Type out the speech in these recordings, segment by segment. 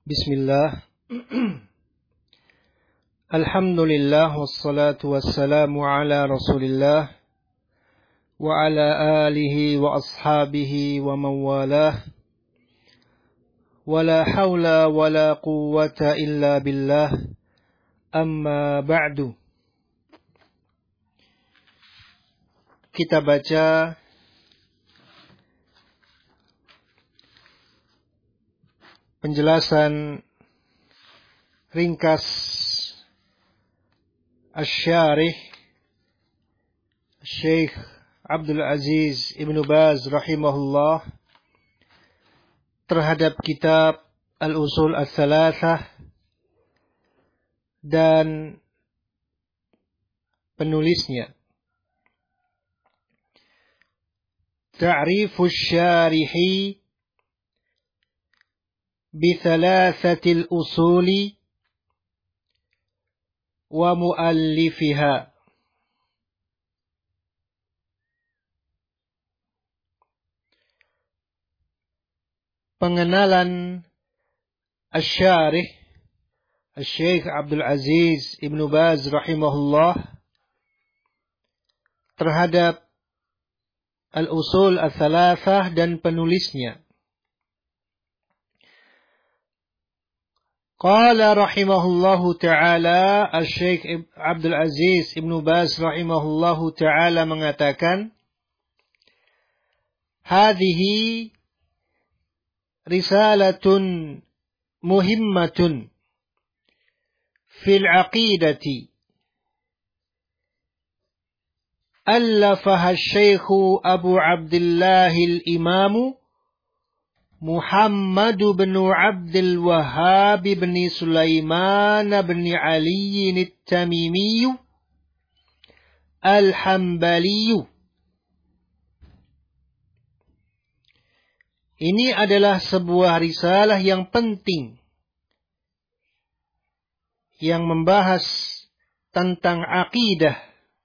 Bismillah. Alhamdulillah wassalatu wassalamu ala Rasulillah wa ala alihi wa ashabihi wa mawalah. Wala hawla wala quwwata illa billah. Amma ba'du. Kita baca penjelasan ringkas Asy-Syarih Syekh Abdul Aziz Ibnu Baz rahimahullah terhadap kitab Al-Usul Ats-Tsalatsah dan penulisnya. Ta'rifus syarihi بثلاثة الأصول ومؤلفها. Pengenalan Asy-Syarih Syekh Abdul Aziz Ibnu Baz rahimahullah terhadap Al-Usul Ats-Tsalatsah dan penulisnya. Qala rahimahullahu ta'ala, Syekh Abdul Aziz Ibnu Baz rahimahullahu ta'ala mengatakan, hadhihi risalatun muhimmatun fil aqidati allafaha Syekh Abu Abdullah al-Imam Muhammad bin Abdul Wahhab bin Sulaiman bin Ali at-Tamimi al-Hambali. Ini adalah sebuah risalah yang penting yang membahas tentang akidah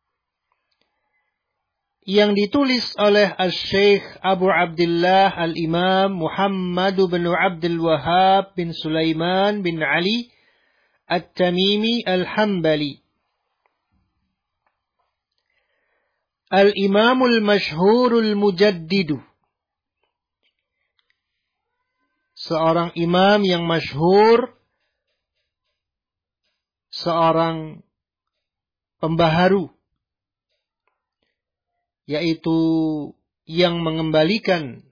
yang ditulis oleh Syekh Abu Abdullah al-Imam Muhammad bin Abdul Wahhab bin Sulaiman bin Ali at-Tamimi al-Hambali. Al-Imamul Masyhurul Mujaddidu. Seorang imam yang masyhur, seorang pembaharu, yaitu yang mengembalikan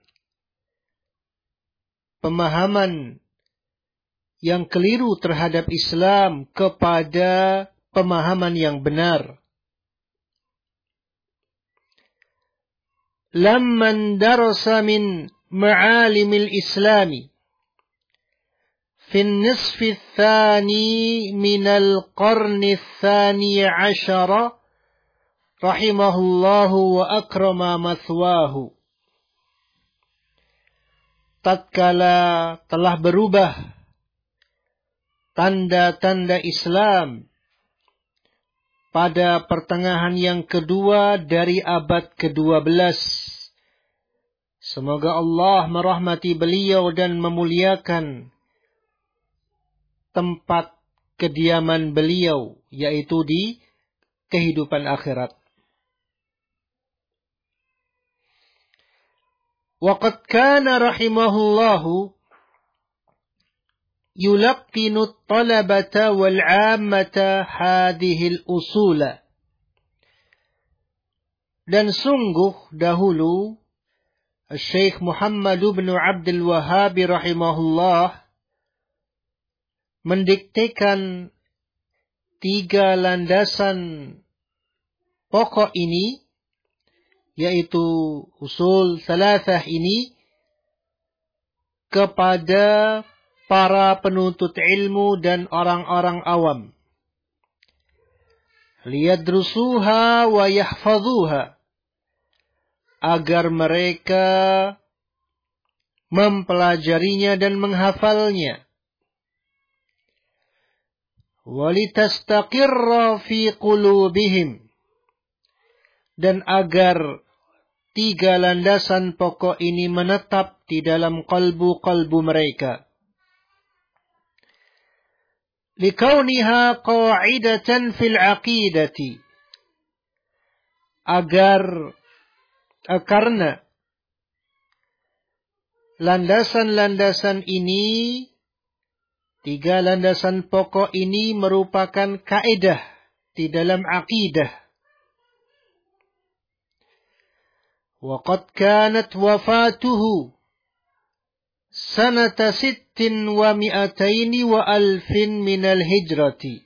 pemahaman yang keliru terhadap Islam kepada pemahaman yang benar. Lamman darasa min ma'alimil islami fi an-nisfi ats-tsani min al-qarni ats-tsani 'ashara rahimahullahu wa akrama mathwahu. Tatkala telah berubah tanda-tanda Islam pada pertengahan yang kedua dari abad ke-12. Semoga Allah merahmati beliau dan memuliakan tempat kediaman beliau, yaitu di kehidupan akhirat. Waqad kana rahimahullahu yulaqqinu at-talabata wal 'ammata hadhihi al-usula. Dan sungguh dahulu Syekh Muhammad bin Abdul Wahhab rahimahullah mendiktekan 3 landasan pokok ini, yaitu usul tsalatsah ini, kepada para penuntut ilmu dan orang-orang awam. Liyadrusuha wa yahfazuha, agar mereka mempelajarinya dan menghafalnya. Walitastaqirra fi qulubihim, dan agar 3 landasan pokok ini menetap di dalam kalbu-kalbu mereka. likauniha qa'idatan fil aqidati, karena landasan-landasan ini, tiga landasan pokok ini merupakan kaidah di dalam akidah. Wa qad kanat wafatuhu sanata 600 wa 1000 minal hijrati.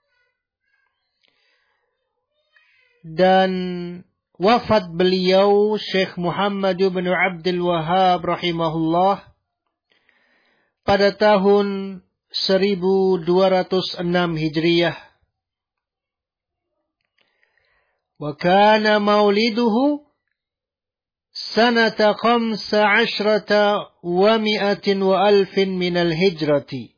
Dan wafat beliau Syekh Muhammad bin Abdul Wahhab rahimahullah pada tahun 1206 Hijriyah. Wa kana mauliduhu sanata 15 wa 100 minal hijrati.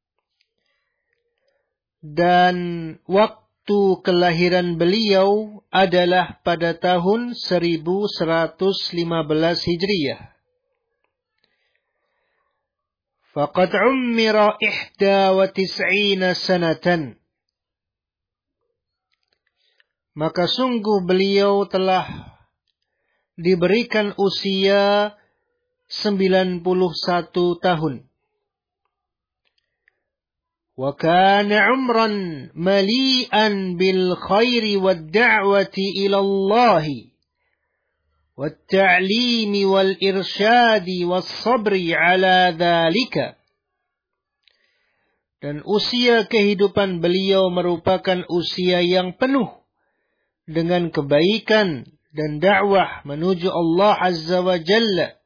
Dan waktu kelahiran beliau adalah pada tahun 1115 Hijriyah. Faqad ummira 91 sanatan. Maka sungguh beliau telah diberikan usia 91 tahun. Wa kana umran mali'an bil khairi wad da'wati ila Allah wat ta'limi wal irsyadi was sabri ala dhalika. Dan usia kehidupan beliau merupakan usia yang penuh dengan kebaikan dan dakwah menuju Allah Azza wa Jalla,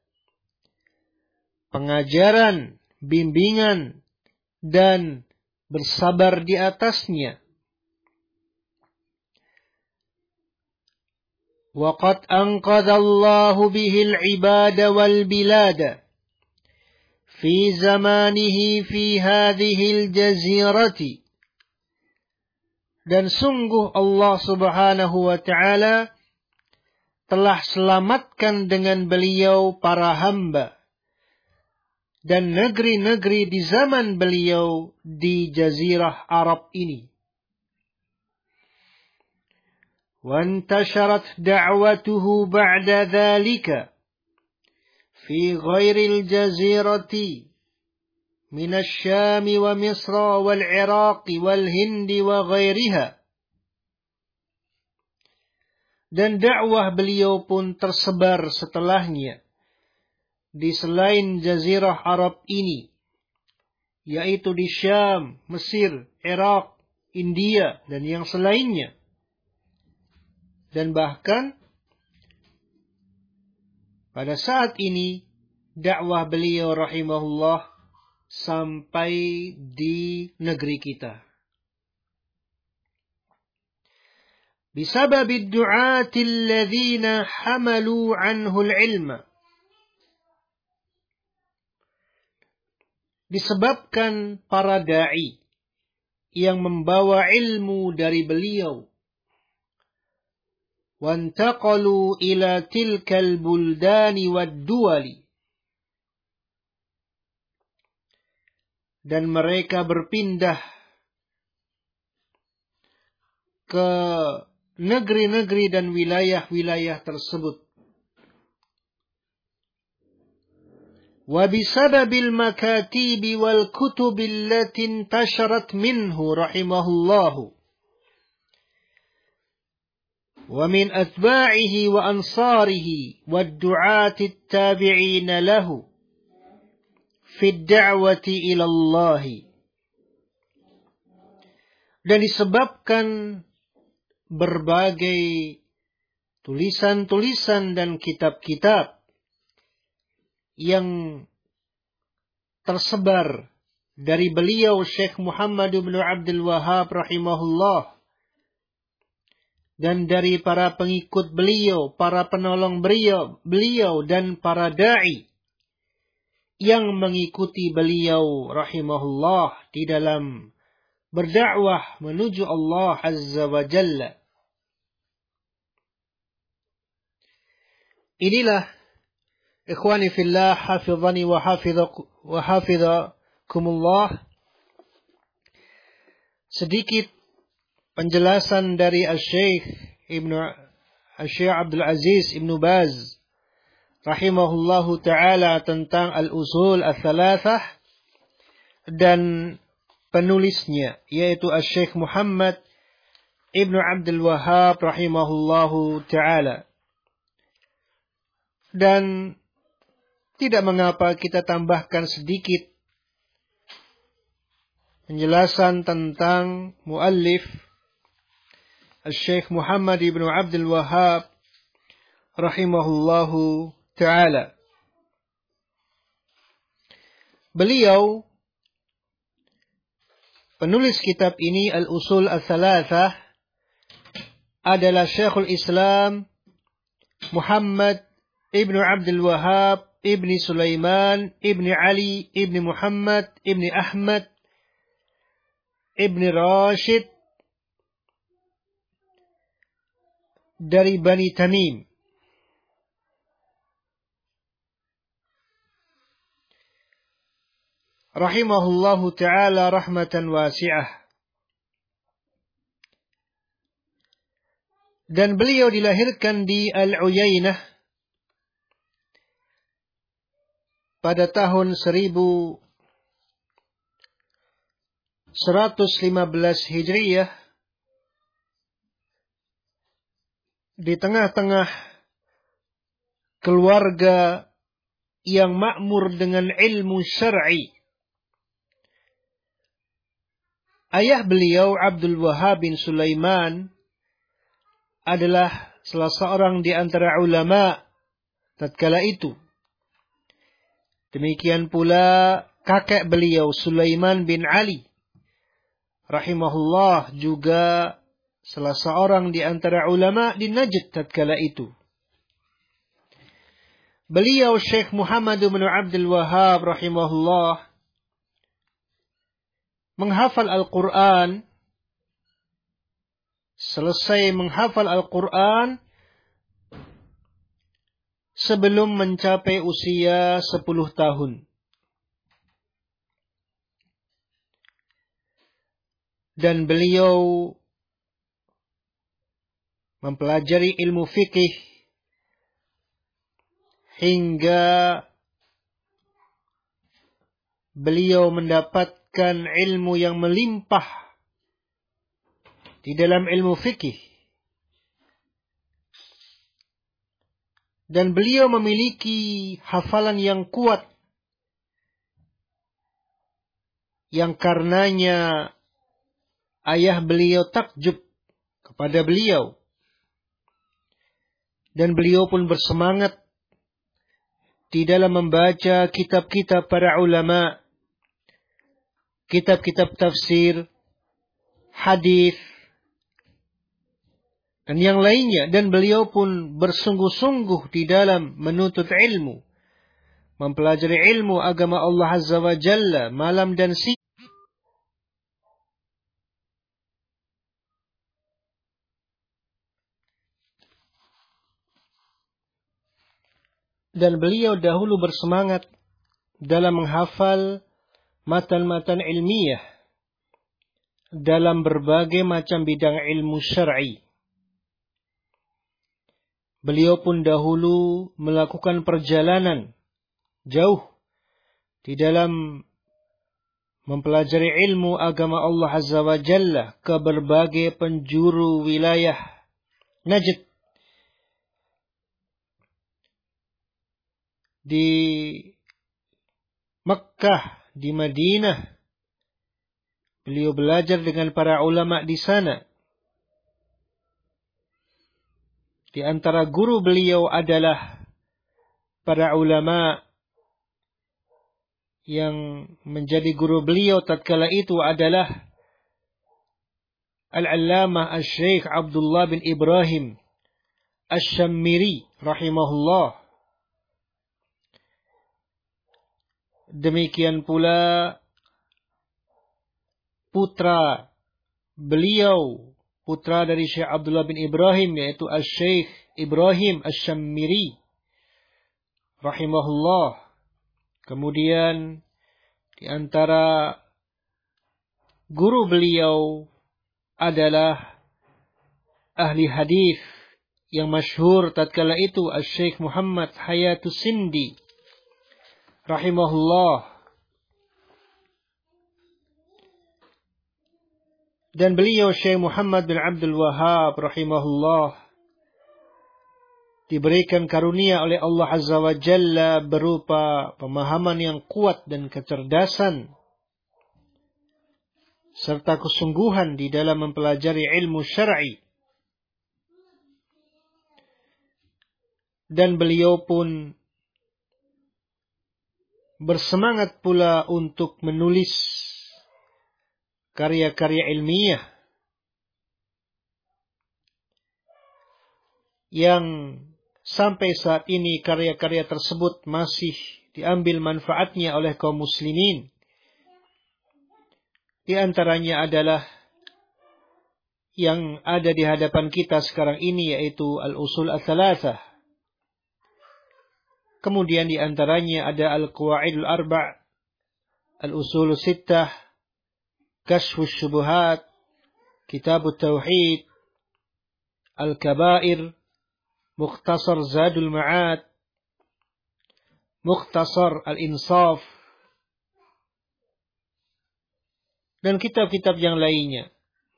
pengajaran, bimbingan, dan bersabar di atasnya. Wa qad anqadha Allahu bihi al-ibada wal bilada fi zamanihi fi hadhihi al-jazirati. Dan sungguh Allah Subhanahu wa taala telah selamatkan dengan beliau para hamba dan negeri-negeri di zaman beliau di Jazirah Arab ini. وانتشرت دعوته بعد ذلك في غير الجزيرة من الشام ومصر والعراق والهند وغيرها. Dan dakwah beliau pun tersebar setelahnya di selain Jazirah Arab ini, yaitu di Syam, Mesir, Irak, India, dan yang selainnya. Dan bahkan pada saat ini dakwah beliau rahimahullah sampai di negeri kita. Bisabab ad-du'at alladhina hamalu anhu al-ilma. Disebabkan para dai yang membawa ilmu dari beliau, wantaqalu ila tilkal buldani wad-duwali, dan mereka berpindah ke negeri-negeri dan wilayah-wilayah tersebut. Wa bisababil makatibi wal kutubi allati intasharat minhu rahimahullahu wa min atba'ihi wa ansarihi wad du'ati at-tabi'ina lahu fi ad-da'wati ila Allah. Dan disebabkan berbagai tulisan-tulisan dan kitab-kitab yang tersebar dari beliau Syekh Muhammad bin Abdul Wahhab rahimahullah, dan dari para pengikut beliau, para penolong beliau dan para da'i yang mengikuti beliau rahimahullah di dalam berdakwah menuju Allah Azza wa Jalla. Inilah ikhwani fillah, hafizani wa hafizakumullah, sedikit penjelasan dari Syekh Abdul Aziz Ibnu Baz rahimahullahu taala tentang al-usul ats-tsalatsah dan penulisnya yaitu Syekh Muhammad Ibnu Abdul Wahhab rahimahullahu taala. Dan tidak mengapa kita tambahkan sedikit penjelasan tentang muallif Syekh Muhammad Ibnu Abdul Wahhab rahimahullahu taala. Beliau penulis kitab ini Al-Usul Ats-Tsalatsah adalah Syekhul Islam Muhammad Ibnu Abdul Wahhab Ibni Sulaiman Ibni Ali Ibni Muhammad Ibni Ahmad Ibni Rashid dari Bani Tamim. Rahimahullahu ta'ala rahmatan wasi'ah. Dan beliau dilahirkan di Al-Uyainah pada tahun 1115 Hijriyah di tengah-tengah keluarga yang makmur dengan ilmu syar'i. Ayah beliau Abdul Wahhab bin Sulaiman adalah salah seorang di antara ulama tatkala itu. Demikian pula kakek beliau Sulaiman bin Ali rahimahullah juga salah seorang di antara ulama di Najd tatkala itu. Beliau Syekh Muhammad bin Abdul Wahhab rahimahullah menghafal Al-Quran. Selesai menghafal Al-Quran sebelum mencapai usia 10 tahun. Dan beliau mempelajari ilmu fikih hingga beliau mendapatkan ilmu yang melimpah di dalam ilmu fikih. Dan beliau memiliki hafalan yang kuat, yang karenanya ayah beliau takjub kepada beliau. Dan beliau pun bersemangat di dalam membaca kitab-kitab para ulama, kitab-kitab tafsir, hadis, dan yang lainnya. Dan beliau pun bersungguh-sungguh di dalam menuntut ilmu, mempelajari ilmu agama Allah Azza wa Jalla malam dan siang. Dan beliau dahulu bersemangat dalam menghafal matan-matan ilmiah dalam berbagai macam bidang ilmu syar'i. Beliau pun dahulu melakukan perjalanan jauh di dalam mempelajari ilmu agama Allah Azza wa Jalla ke berbagai penjuru wilayah Najd, di Mekkah, di Madinah. Beliau belajar dengan para ulama di sana. Di antara guru beliau adalah para ulama yang menjadi guru beliau tatkala itu adalah Al-Allamah Asy-Syaikh Abdullah bin Ibrahim Asy-Syammiri rahimahullah. Demikian pula putra beliau, putra dari Syekh Abdullah bin Ibrahim, yaitu Asy-Syaikh Ibrahim Asy-Syammiri rahimahullah. Kemudian di antara Guru beliau adalah ahli hadis yang masyhur tatkala itu Syekh Muhammad Hayatus Sindi rahimahullah. Dan beliau Syekh Muhammad bin Abdul Wahhab rahimahullah diberikan karunia oleh Allah Azza wa Jalla berupa pemahaman yang kuat dan kecerdasan serta kesungguhan di dalam mempelajari ilmu syar'i. Dan beliau pun bersemangat pula untuk menulis karya-karya ilmiah yang sampai saat ini karya-karya tersebut masih diambil manfaatnya oleh kaum muslimin. Di antaranya adalah yang ada di hadapan kita sekarang ini, yaitu Al-Usul Ats-Tsalatsah. Kemudian di antaranya ada Al-Qawaidul Arba', Al-Usul Sittah, Kashfus Syubuhat, Kitabut Tauhid, Al-Kabair, Mukhtasar Zadul Ma'ad, Mukhtasar Al-Insaf, dan kitab-kitab yang lainnya.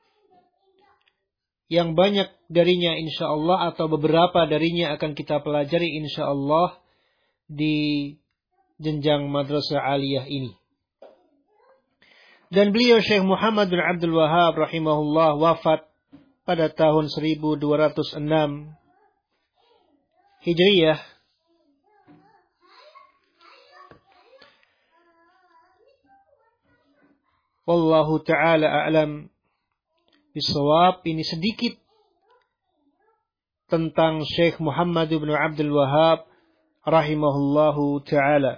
Yang banyak darinya insyaallah atau beberapa darinya akan kita pelajari insyaallah di jenjang madrasah aliyah ini. Dan beliau Syekh Muhammad bin Abdul Wahhab rahimahullah wafat pada tahun 1206 Hijriyah. Wallahu ta'ala a'lam bisawab. Ini sedikit tentang Syekh Muhammad bin Abdul Wahhab rahimahullahu ta'ala.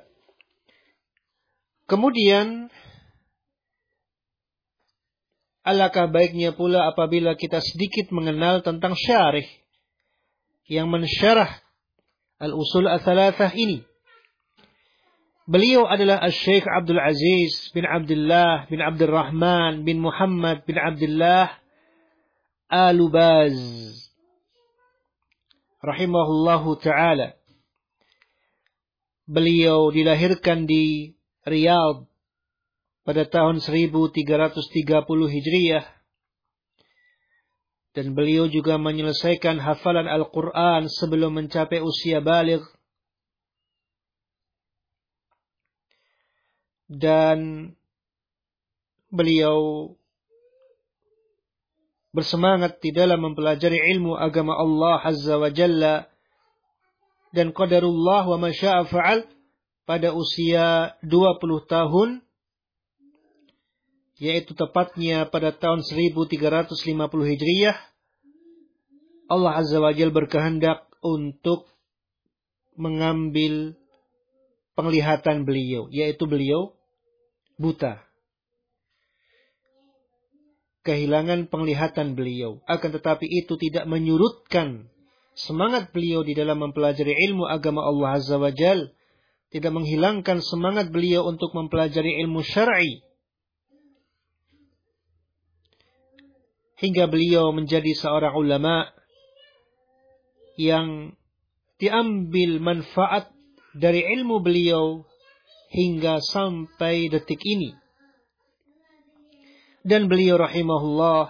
Kemudian, alangkah baiknya pula apabila kita sedikit mengenal tentang syarih yang mensyarah Al-Usul Ats-Tsalatsah ini. Beliau adalah Syekh Abdul Aziz bin Abdullah bin Abdul Rahman bin Muhammad bin Abdullah Al-Baz rahimahullahu ta'ala. Beliau dilahirkan di Riyadh pada tahun 1330 Hijriyah. Dan beliau juga menyelesaikan hafalan Al-Quran sebelum mencapai usia baligh. Dan beliau bersemangat di dalam mempelajari ilmu agama Allah Azza wa Jalla. Dan qadarullah wa ma syaa fa'al pada usia 20 tahun, yaitu tepatnya pada tahun 1350 Hijriyah, Allah Azza wa Jalla berkehendak untuk mengambil penglihatan beliau, yaitu beliau buta. Kehilangan penglihatan beliau. Akan tetapi itu tidak menyurutkan semangat beliau di dalam mempelajari ilmu agama Allah Azza wa Jal. Tidak menghilangkan semangat beliau untuk mempelajari ilmu syar'i. Hingga beliau menjadi seorang ulama yang diambil manfaat dari ilmu beliau hingga sampai detik ini. Dan beliau rahimahullah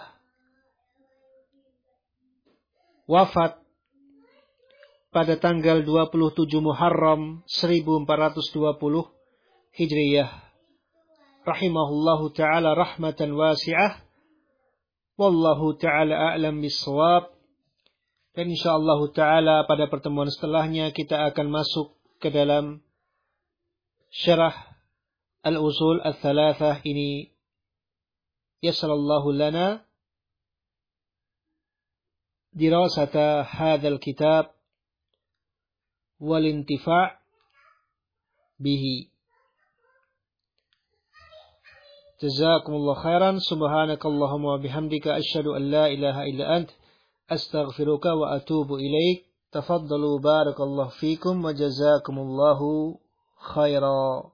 wafat pada tanggal 27 Muharram 1420 Hijriyah. Rahimahullahu ta'ala rahmatan wasi'ah. Wallahu ta'ala a'lam bis-shawab. Dan insyaallah ta'ala pada pertemuan setelahnya kita akan masuk ke dalam syarah Al-Usul Ats-Tsalatsah ini. Yassarallahu lana dirasata hadzal kitab wal intifa' bihi. Jazakumullah khairan. Subhanakallahumma wa bihamdika asyhadu an la ilaha illa ant astaghfiruka wa atubu ilaik. Tafaddalu barakallahu fikum wa jazakumullahu khairan.